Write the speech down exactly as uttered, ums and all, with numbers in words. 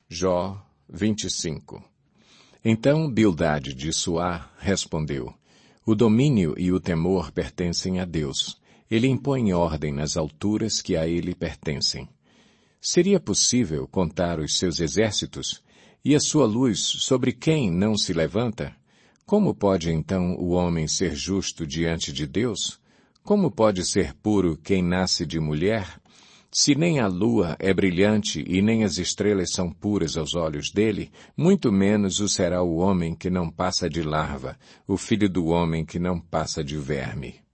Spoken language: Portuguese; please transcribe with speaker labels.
Speaker 1: Jó vinte e cinco. Então Bildade de Suá respondeu: O domínio e o temor pertencem a Deus. Ele impõe ordem nas alturas que a ele pertencem. Seria possível contar os seus exércitos? E a sua luz sobre quem não se levanta? Como pode então o homem ser justo diante de Deus? Como pode ser puro quem nasce de mulher? Se nem a lua é brilhante e nem as estrelas são puras aos olhos dele, muito menos o será o homem que não passa de larva, o filho do homem que não passa de verme.